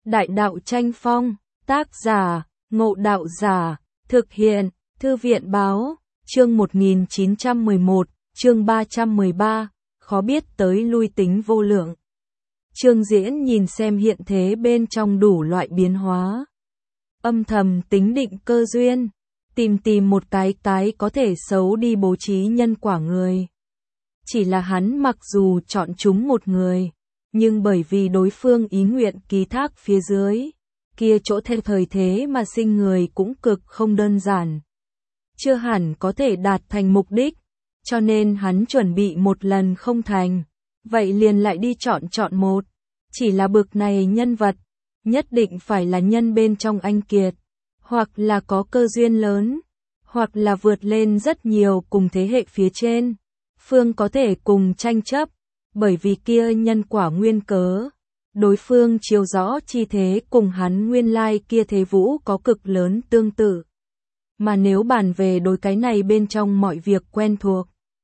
Đại đạo tranh phong, tác giả, Ngộ Đạo Giả, thực hiện, Thư viện báo, chương 1911, chương 313, khó biết tới lui tính vô lượng. Trương Diễn nhìn xem hiện thế bên trong đủ loại biến hóa. Âm thầm tính định cơ duyên, tìm một cái có thể xấu đi bố trí nhân quả người. Chỉ là hắn mặc dù chọn chúng một người, nhưng bởi vì đối phương ý nguyện ký thác phía dưới, kia chỗ theo thời thế mà sinh người cũng cực không đơn giản. Chưa hẳn có thể đạt thành mục đích, cho nên hắn chuẩn bị một lần không thành, vậy liền lại đi chọn một. Chỉ là bực này nhân vật, nhất định phải là nhân bên trong anh kiệt, hoặc là có cơ duyên lớn, hoặc là vượt lên rất nhiều cùng thế hệ phía trên, phương có thể cùng tranh chấp, bởi vì kia nhân quả nguyên cớ. Đối phương chiếu rõ chi thế cùng hắn nguyên lai kia thế vũ có cực lớn tương tự. Mà nếu bàn về đối cái này bên trong mọi việc quen thuộc,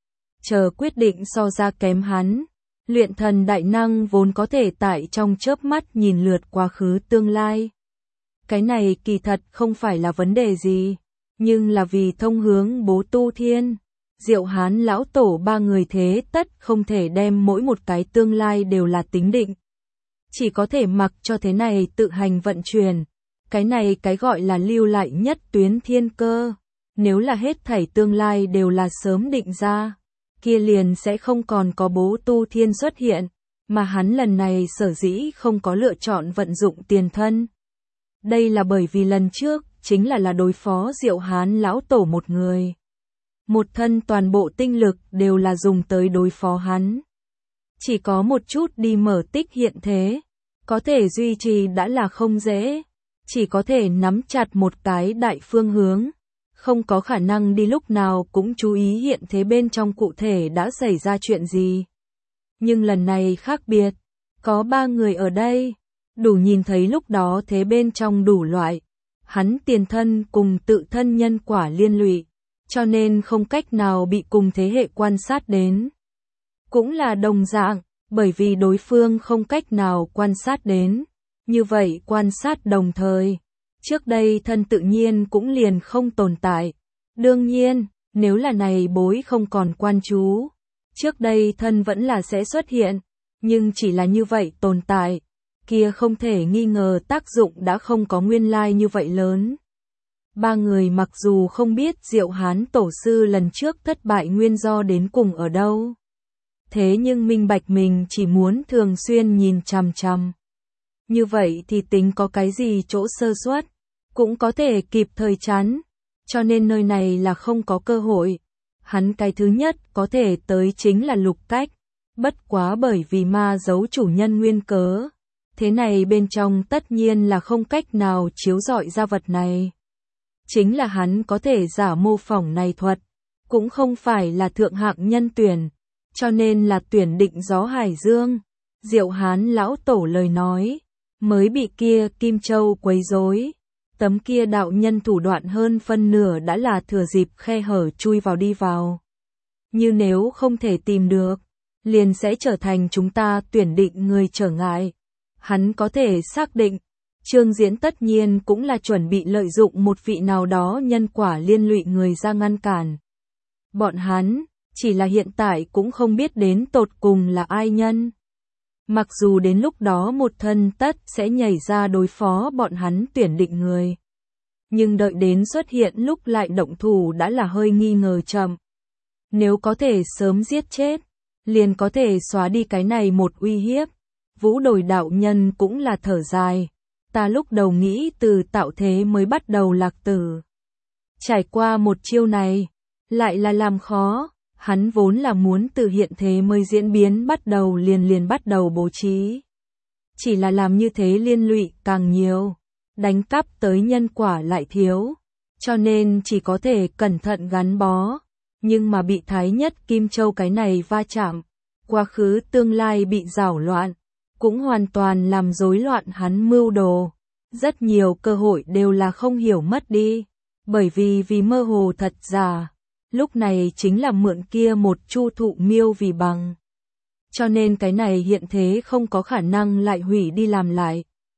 chờ quyết định so ra kém hắn, luyện thần đại năng vốn có thể tại trong chớp mắt nhìn lượt quá khứ tương lai. Cái này kỳ thật không phải là vấn đề gì, nhưng là vì thông hướng bố tu thiên, Diệu Hán lão tổ ba người thế tất không thể đem mỗi một cái tương lai đều là tính định. Chỉ có thể mặc cho thế này tự hành vận chuyển. Cái này cái gọi là lưu lại nhất tuyến thiên cơ. Nếu là hết thảy tương lai đều là sớm định ra, kia liền sẽ không còn có bố tu thiên xuất hiện, mà hắn lần này sở dĩ không có lựa chọn vận dụng tiền thân. Đây là bởi vì lần trước chính là đối phó Diệu Hán lão tổ một người. Một thân toàn bộ tinh lực đều là dùng tới đối phó hắn. Chỉ có một chút đi mở tích hiện thế, có thể duy trì đã là không dễ, chỉ có thể nắm chặt một cái đại phương hướng, không có khả năng đi lúc nào cũng chú ý hiện thế bên trong cụ thể đã xảy ra chuyện gì. Nhưng lần này khác biệt, có ba người ở đây, đủ nhìn thấy lúc đó thế bên trong đủ loại, hắn tiền thân cùng tự thân nhân quả liên lụy, cho nên không cách nào bị cùng thế hệ quan sát đến. Cũng là đồng dạng, bởi vì đối phương không cách nào quan sát đến, như vậy quan sát đồng thời, trước đây thân tự nhiên cũng liền không tồn tại. Đương nhiên, nếu là này bối không còn quan chú, trước đây thân vẫn là sẽ xuất hiện, nhưng chỉ là như vậy tồn tại, kia không thể nghi ngờ tác dụng đã không có nguyên lai như vậy lớn. Ba người mặc dù không biết Diệu Hán tổ sư lần trước thất bại nguyên do đến cùng ở đâu, thế nhưng minh bạch mình chỉ muốn thường xuyên nhìn chằm chằm. Như vậy thì tính có cái gì chỗ sơ suất, cũng có thể kịp thời chắn, cho nên nơi này là không có cơ hội. Hắn cái thứ nhất có thể tới chính là Lục Cách, bất quá bởi vì ma giấu chủ nhân nguyên cớ. Thế này bên trong tất nhiên là không cách nào chiếu rọi ra vật này. Chính là hắn có thể giả mô phỏng này thuật, cũng không phải là thượng hạng nhân tuyển, cho nên là tuyển định Gió Hải Dương. Diệu Hán lão tổ lời nói, mới bị kia Kim Châu quấy rối. Tấm kia đạo nhân thủ đoạn hơn phân nửa đã là thừa dịp khe hở chui vào đi vào. Như nếu không thể tìm được, liền sẽ trở thành chúng ta tuyển định người trở ngại. Hắn có thể xác định, Trương Diễn tất nhiên cũng là chuẩn bị lợi dụng một vị nào đó nhân quả liên lụy người ra ngăn cản. Bọn hắn, chỉ là hiện tại cũng không biết đến tột cùng là ai nhân. Mặc dù đến lúc đó một thân tất sẽ nhảy ra đối phó bọn hắn tuyển định người. Nhưng đợi đến xuất hiện lúc lại động thủ đã là hơi nghi ngờ chậm. Nếu có thể sớm giết chết, liền có thể xóa đi cái này một uy hiếp. Vũ Đồi đạo nhân cũng là thở dài. Ta lúc đầu nghĩ từ tạo thế mới bắt đầu lạc tử. Trải qua một chiêu này, lại là làm khó. Hắn vốn là muốn từ hiện thế mới diễn biến bắt đầu liền bắt đầu bố trí. Chỉ là làm như thế liên lụy càng nhiều, đánh cắp tới nhân quả lại thiếu, cho nên chỉ có thể cẩn thận gắn bó. Nhưng mà bị Thái Nhất Kim Châu cái này va chạm, quá khứ tương lai bị rảo loạn, cũng hoàn toàn làm rối loạn hắn mưu đồ. Rất nhiều cơ hội đều là không hiểu mất đi, bởi vì mơ hồ thật giả. Lúc này chính là mượn kia một chu thụ miêu vì bằng. Cho nên cái này hiện thế không có khả năng lại hủy đi làm lại.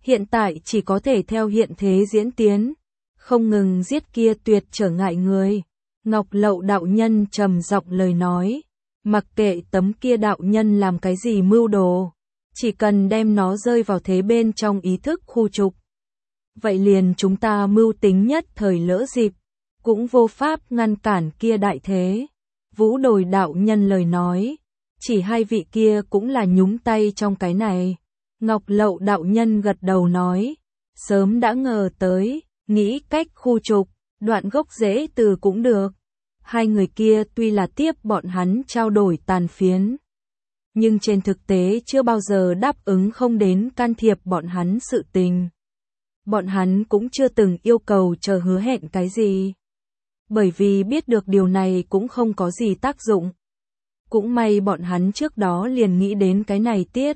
hiện tại chỉ có thể theo hiện thế diễn tiến, không ngừng giết kia tuyệt trở ngại người. Ngọc Lậu đạo nhân trầm giọng lời nói, mặc kệ tấm kia đạo nhân làm cái gì mưu đồ, chỉ cần đem nó rơi vào thế bên trong ý thức khu trục. Vậy liền chúng ta mưu tính nhất thời lỡ dịp, cũng vô pháp ngăn cản kia đại thế. Vũ Đồi đạo nhân lời nói, chỉ hai vị kia cũng là nhúng tay trong cái này. Ngọc Lậu đạo nhân gật đầu nói, sớm đã ngờ tới, nghĩ cách khu trục, đoạn gốc rễ từ cũng được. Hai người kia tuy là tiếp bọn hắn trao đổi tàn phiến, nhưng trên thực tế chưa bao giờ đáp ứng không đến can thiệp bọn hắn sự tình. Bọn hắn cũng chưa từng yêu cầu chờ hứa hẹn cái gì. Bởi vì biết được điều này cũng không có gì tác dụng. Cũng may bọn hắn trước đó liền nghĩ đến cái này tiết.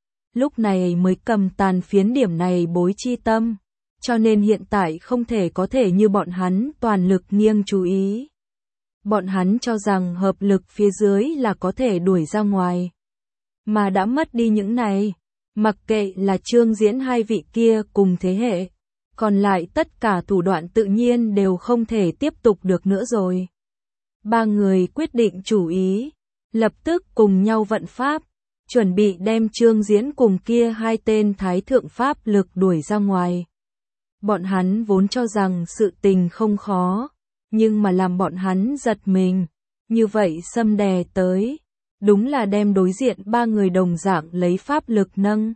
Lúc này mới cầm tàn phiến điểm này bối chi tâm. Cho nên hiện tại không thể có thể như bọn hắn toàn lực nghiêng chú ý. Bọn hắn cho rằng hợp lực phía dưới là có thể đuổi ra ngoài. Mà đã mất đi những này. Mặc kệ là Trương Diễn hai vị kia cùng thế hệ. Còn lại tất cả thủ đoạn tự nhiên đều không thể tiếp tục được nữa rồi. Ba người quyết định chủ ý. Lập tức cùng nhau vận pháp. Chuẩn bị đem Trương Diễn cùng kia hai tên thái thượng pháp lực đuổi ra ngoài. Bọn hắn vốn cho rằng sự tình không khó. Nhưng mà làm bọn hắn giật mình. Như vậy xâm đè tới. Đúng là đem đối diện ba người đồng dạng lấy pháp lực nâng.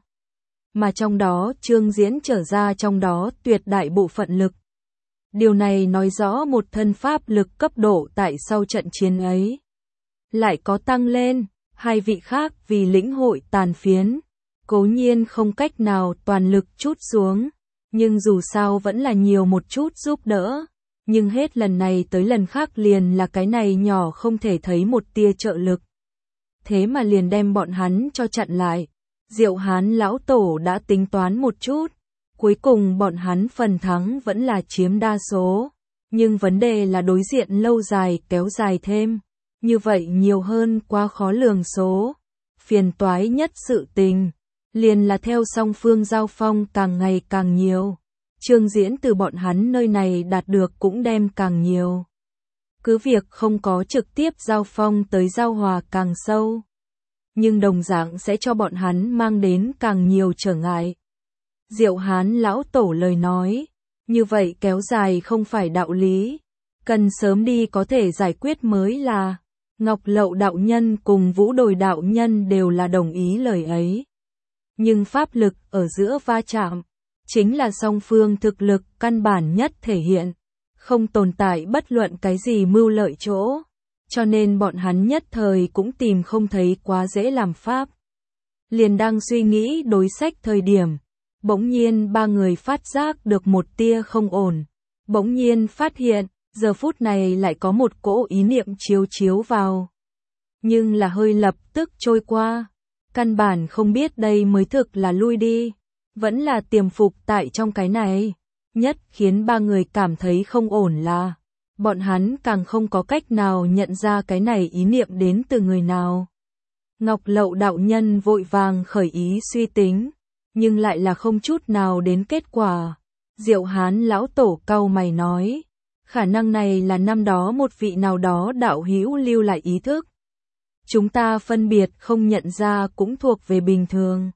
Mà trong đó Trương Diễn trở ra trong đó tuyệt đại bộ phận lực. Điều này nói rõ một thân pháp lực cấp độ tại sau trận chiến ấy. Lại có tăng lên, hai vị khác vì lĩnh hội tàn phiến. Cố nhiên không cách nào toàn lực trút xuống, nhưng dù sao vẫn là nhiều một chút giúp đỡ. Nhưng hết lần này tới lần khác liền là cái này nhỏ không thể thấy một tia trợ lực. Thế mà liền đem bọn hắn cho chặn lại. Diệu Hán lão tổ đã tính toán một chút, cuối cùng bọn hắn phần thắng vẫn là chiếm đa số, nhưng vấn đề là đối diện lâu dài kéo dài thêm, như vậy nhiều hơn quá khó lường số. Phiền toái nhất sự tình, liền là theo song phương giao phong càng ngày càng nhiều, Trương Diễn từ bọn hắn nơi này đạt được cũng đem càng nhiều. Cứ việc không có trực tiếp giao phong tới giao hòa càng sâu, nhưng đồng dạng sẽ cho bọn hắn mang đến càng nhiều trở ngại. Diệu Hán lão tổ lời nói, như vậy kéo dài không phải đạo lý, cần sớm đi có thể giải quyết mới là. Ngọc Lậu đạo nhân cùng Vũ Đồi đạo nhân đều là đồng ý lời ấy. Nhưng pháp lực ở giữa va chạm, chính là song phương thực lực căn bản nhất thể hiện, không tồn tại bất luận cái gì mưu lợi chỗ. Cho nên bọn hắn nhất thời cũng tìm không thấy quá dễ làm pháp. Liền đang suy nghĩ đối sách thời điểm, bỗng nhiên ba người phát giác được một tia không ổn. Bỗng nhiên phát hiện, giờ phút này lại có một cỗ ý niệm chiếu chiếu vào. Nhưng là hơi lập tức trôi qua. Căn bản không biết đây mới thực là lui đi. Vẫn là tiềm phục tại trong cái này. Nhất khiến ba người cảm thấy không ổn là bọn hắn càng không có cách nào nhận ra cái này ý niệm đến từ người nào. Ngọc Lậu đạo nhân vội vàng khởi ý suy tính, nhưng lại là không chút nào đến kết quả. Diệu Hán lão tổ cau mày nói, khả năng này là năm đó một vị nào đó đạo hữu lưu lại ý thức. Chúng ta phân biệt không nhận ra cũng thuộc về bình thường.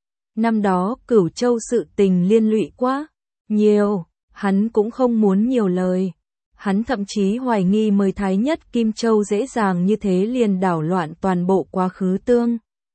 Năm đó Cửu Châu sự tình liên lụy quá nhiều, hắn cũng không muốn nhiều lời. Hắn thậm chí hoài nghi mới thái nhất Kim Châu dễ dàng như thế liền đảo loạn toàn bộ quá khứ tương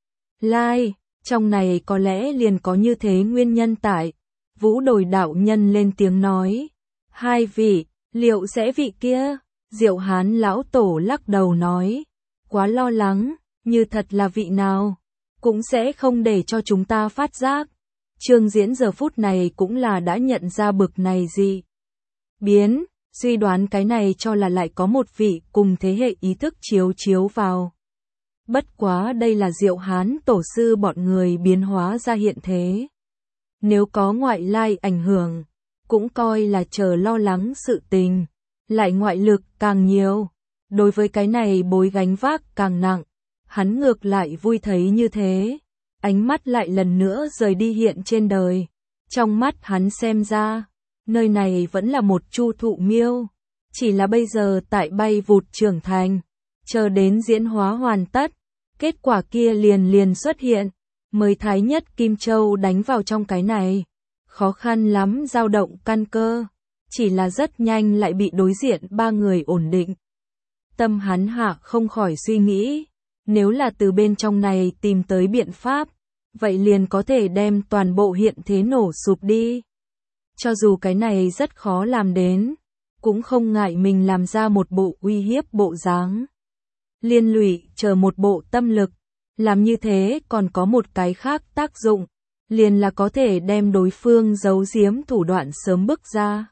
lai, trong này có lẽ liền có như thế nguyên nhân tại. Vũ Đồi đạo nhân lên tiếng nói, hai vị, liệu sẽ vị kia? Diệu Hán lão tổ lắc đầu nói, quá lo lắng, như thật là vị nào, cũng sẽ không để cho chúng ta phát giác. Trương Diễn giờ phút này cũng là đã nhận ra bực này gì biến. Suy đoán cái này cho là lại có một vị cùng thế hệ ý thức chiếu chiếu vào. Bất quá đây là Diệu Hán tổ sư bọn người biến hóa ra hiện thế. Nếu có ngoại lai ảnh hưởng, cũng coi là chờ lo lắng sự tình. Lại ngoại lực càng nhiều, đối với cái này bối gánh vác càng nặng. Hắn ngược lại vui thấy như thế. Ánh mắt lại lần nữa rời đi hiện trên đời. Trong mắt hắn xem ra, nơi này vẫn là một chu thụ miêu, chỉ là bây giờ tại bay vụt trưởng thành, chờ đến diễn hóa hoàn tất, kết quả kia liền liền xuất hiện, mới Thái Nhất Kim Châu đánh vào trong cái này, khó khăn lắm dao động căn cơ, chỉ là rất nhanh lại bị đối diện ba người ổn định. Tâm hắn hạ không khỏi suy nghĩ, nếu là từ bên trong này tìm tới biện pháp, vậy liền có thể đem toàn bộ hiện thế nổ sụp đi. Cho dù cái này rất khó làm đến, cũng không ngại mình làm ra một bộ uy hiếp bộ dáng. Liên lụy chờ một bộ tâm lực, làm như thế còn có một cái khác tác dụng, liền là có thể đem đối phương giấu giếm thủ đoạn sớm bức ra.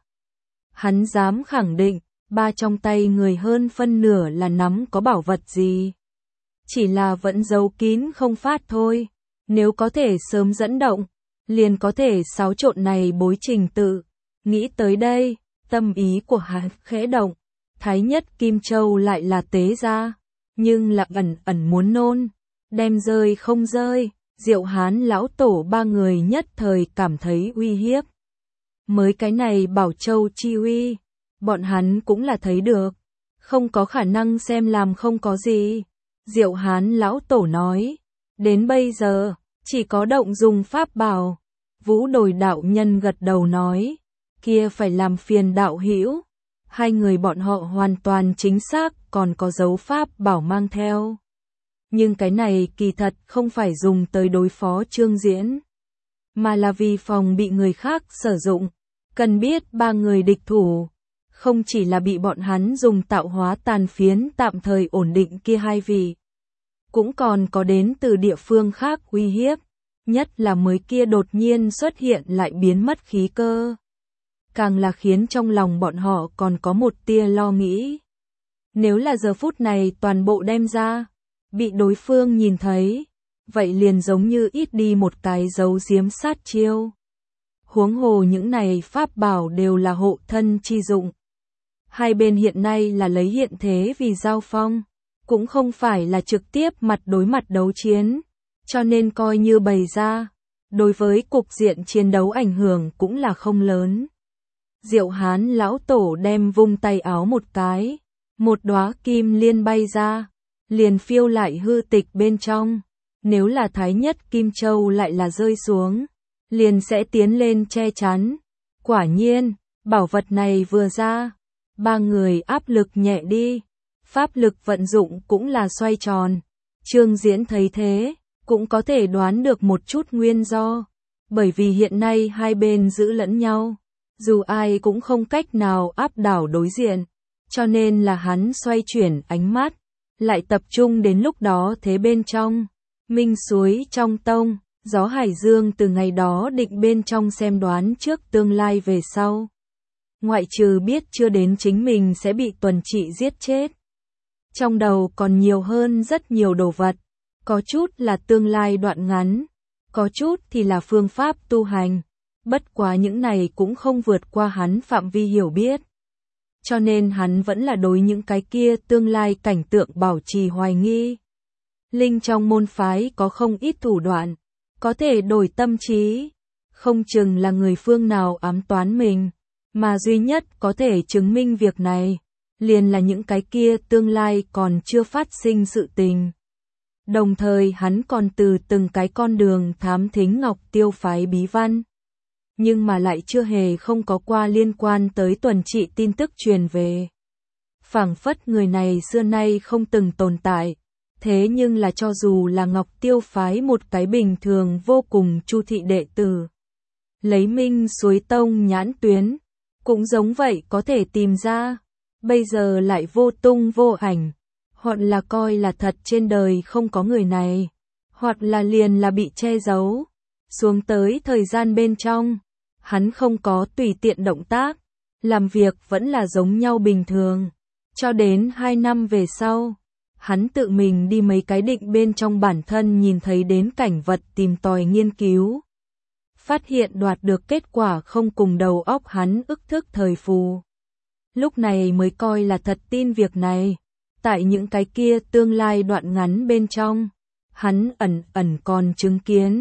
Hắn dám khẳng định, ba trong tay người hơn phân nửa là nắm có bảo vật gì. Chỉ là vẫn giấu kín không phát thôi, nếu có thể sớm dẫn động, liền có thể xáo trộn này bối trình tự. Nghĩ tới đây, tâm ý của hắn khẽ động, Thái Nhất Kim Châu lại là tế ra, nhưng là ẩn ẩn muốn nôn, đem rơi không rơi, Diệu Hán lão tổ ba người nhất thời cảm thấy uy hiếp. Mới cái này Bảo Châu chi uy, bọn hắn cũng là thấy được, không có khả năng xem làm không có gì. Diệu Hán lão tổ nói, đến bây giờ, chỉ có động dùng pháp bảo. Vũ Đồi đạo nhân gật đầu nói, kia phải làm phiền đạo hữu. Hai người bọn họ hoàn toàn chính xác còn có dấu pháp bảo mang theo. Nhưng cái này kỳ thật không phải dùng tới đối phó Trương Diễn, mà là vì phòng bị người khác sử dụng. Cần biết ba người địch thủ, không chỉ là bị bọn hắn dùng tạo hóa tàn phiến tạm thời ổn định kia hai vị, cũng còn có đến từ địa phương khác uy hiếp, nhất là mới kia đột nhiên xuất hiện lại biến mất khí cơ. Càng là khiến trong lòng bọn họ còn có một tia lo nghĩ. Nếu là giờ phút này toàn bộ đem ra, bị đối phương nhìn thấy, vậy liền giống như ít đi một cái dấu giếm sát chiêu. Huống hồ những này pháp bảo đều là hộ thân chi dụng. Hai bên hiện nay là lấy hiện thế vì giao phong, cũng không phải là trực tiếp mặt đối mặt đấu chiến, cho nên coi như bày ra, đối với cục diện chiến đấu ảnh hưởng cũng là không lớn. Diệu Hán lão tổ đem vung tay áo một cái, một đóa kim liên bay ra, liền phiêu lại hư tịch bên trong. Nếu là Thái Nhất Kim Châu lại là rơi xuống, liền sẽ tiến lên che chắn. Quả nhiên, bảo vật này vừa ra, ba người áp lực nhẹ đi, pháp lực vận dụng cũng là xoay tròn. Trương Diễn thấy thế, cũng có thể đoán được một chút nguyên do, bởi vì hiện nay hai bên giữ lẫn nhau, dù ai cũng không cách nào áp đảo đối diện, cho nên là hắn xoay chuyển ánh mắt, lại tập trung đến lúc đó thế bên trong. Minh suối trong tông, gió hải dương từ ngày đó định bên trong xem đoán trước tương lai về sau. Ngoại trừ biết chưa đến chính mình sẽ bị tuần trị giết chết. Trong đầu còn nhiều hơn rất nhiều đồ vật, có chút là tương lai đoạn ngắn, có chút thì là phương pháp tu hành, bất quá những này cũng không vượt qua hắn phạm vi hiểu biết. Cho nên hắn vẫn là đối những cái kia tương lai cảnh tượng bảo trì hoài nghi. Linh trong môn phái có không ít thủ đoạn, có thể đổi tâm trí, không chừng là người phương nào ám toán mình, mà duy nhất có thể chứng minh việc này, liền là những cái kia tương lai còn chưa phát sinh sự tình. Đồng thời hắn còn từ từng cái con đường thám thính Ngọc Tiêu phái bí văn, nhưng mà lại chưa hề không có qua liên quan tới tuần trị tin tức truyền về. Phảng phất người này xưa nay không từng tồn tại. Thế nhưng là cho dù là Ngọc Tiêu phái một cái bình thường vô cùng chu thị đệ tử, lấy Minh suối tông nhãn tuyến, cũng giống vậy có thể tìm ra, bây giờ lại vô tung vô ảnh, hoặc là coi là thật trên đời không có người này, hoặc là liền là bị che giấu. Xuống tới thời gian bên trong, hắn không có tùy tiện động tác, làm việc vẫn là giống nhau bình thường, cho đến 2 năm về sau. Hắn tự mình đi mấy cái định bên trong bản thân nhìn thấy đến cảnh vật tìm tòi nghiên cứu. Phát hiện đoạt được kết quả không cùng đầu óc hắn ức thức thời phù. Lúc này mới coi là thật tin việc này. Tại những cái kia tương lai đoạn ngắn bên trong, hắn ẩn ẩn còn chứng kiến.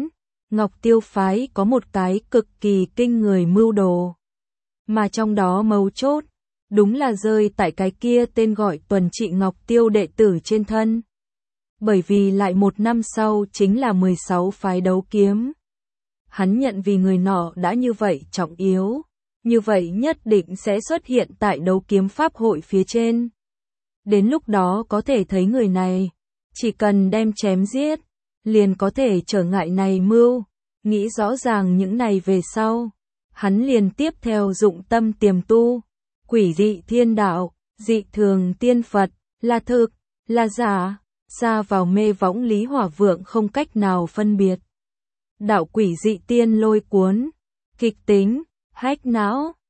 Ngọc Tiêu phái có một cái cực kỳ kinh người mưu đồ. Mà trong đó mấu chốt, đúng là rơi tại cái kia tên gọi Tuần Trị Ngọc Tiêu đệ tử trên thân. Bởi vì lại một năm sau chính là 16 phái đấu kiếm. Hắn nhận vì người nọ đã như vậy trọng yếu, như vậy nhất định sẽ xuất hiện tại đấu kiếm pháp hội phía trên. Đến lúc đó có thể thấy người này, chỉ cần đem chém giết, liền có thể trở ngại này mưu. Nghĩ rõ ràng những này về sau, hắn liền tiếp theo dụng tâm tiềm tu. Quỷ dị thiên đạo, dị thường tiên Phật, là thực, là giả, xa vào mê võng Lý Hỏa Vượng không cách nào phân biệt. Đạo quỷ dị tiên lôi cuốn, kịch tính, hách não,